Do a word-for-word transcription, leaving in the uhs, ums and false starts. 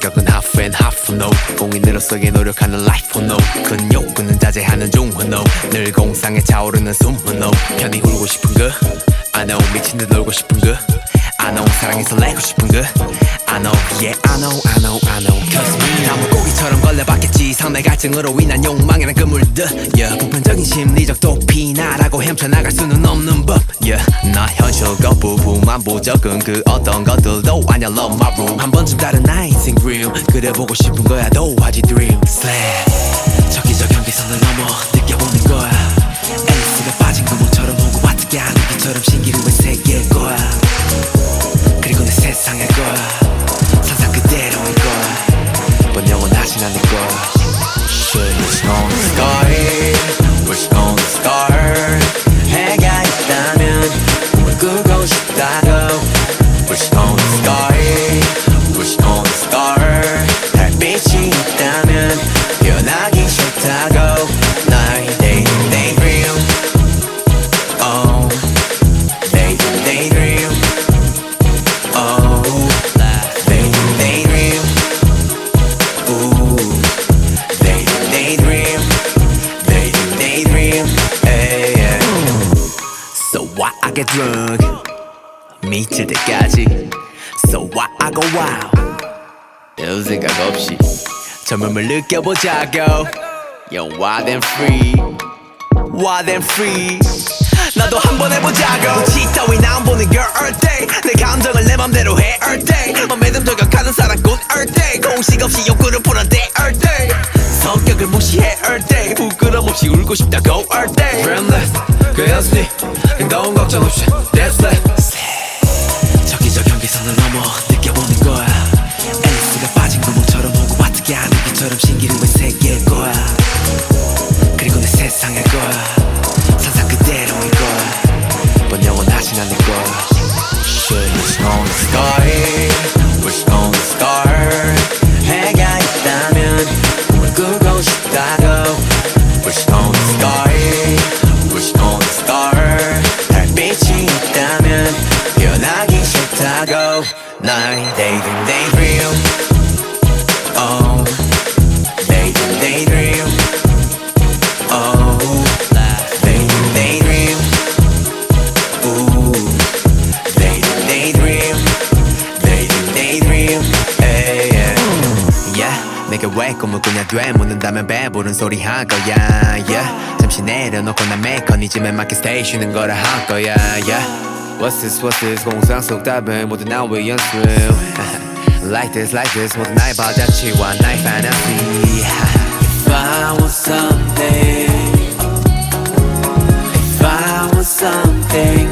성격은 half and half no 공인으로서의 노력하는 life no 큰 욕구는 자제하는 중후 no 늘 공상에 차오르는 숨후 no 편히 울고 싶은 그 I know 미친 듯 놀고 싶은 그 I know 사랑에 설레고 싶은 그 I know yeah I know I know I know Cause me 나 물고기처럼 걸려봤겠지 상대 갈증으로 인한 욕망이란 그물들 yeah 보편적인 심리적 도피나라고 헤엄쳐나갈 수는 없는 법 yeah 나 현실 거부부만 보적은 그 어떤 것들도 아냐 love my room 한 번쯤 다른 나의 think real 그래 보고 싶은 거야 도화지 dream Slap 저기저 경계선을 넘어 느껴보는 거야 앨리스가 빠진 구멍처럼 오고 어떻게 하는 것처럼 신기루의 세계일 거야 그리고 내 세상일 거야 상상 그대로일 거야 번 영원하진 않을 거야 Shit, wish on the star Wish on the star 해가 있다면 꿈을 꾸고 싶다고 Wish on the star Wish on the star 달빛이 있다면 변하기 싫다고 나의 daydream daydream Oh daydream daydream Oh daydream daydream Ooh daydream daydream Daydream daydream hey, yeah. So why I get drunk 미칠 때까지 So why I go wild 별 생각 없이 젊음을 느껴보자고 Yo wild and free Wild and free 나도 한번 해보자고 눈치 따윈 안 보는 girl all day 내 감정을 내 맘대로 해 all day 맘에든 저격하는 사랑꾼 all day 공식 없이 욕구를 풀어대 all day 성격을 무시해 all day 부끄럼 없이 울고 싶다고 all day Dreamless 그 연습이 행동 걱정 없이 That's it 저기저 경계선을 넘어 느껴보는 거야 앨리스가 빠진 구멍처럼 오고 어떻게 하는 것처럼 신기루의 세계일 거야 그리고 내 세상일 거야 상상 그대로일 거야 번 영원하진 않을 거야 Shit, wish on the star Wish on the star 해가 있다면 꿈을 꾸고 싶다고 Wish on the star Wish on the star 달빛이 있다면 변하기 싫다고 나의 daydream daydream Oh daydream daydream Oh daydream daydream Ooh daydream daydream Daydream daydream hey, yeah. Yeah 내가 왜 꿈을 꾸냐 돼 묻는다면 배부른 소리 할 거야 yeah. 잠시 내려놓고 난 메커니즘에 맞게 스테이 쉬는 거라 할 거야 yeah. What's this what's this 공상 속 답은 모두 나의 연습 Like this like this 모두 나의 바자치와 나의 fantasy If I want something If I want something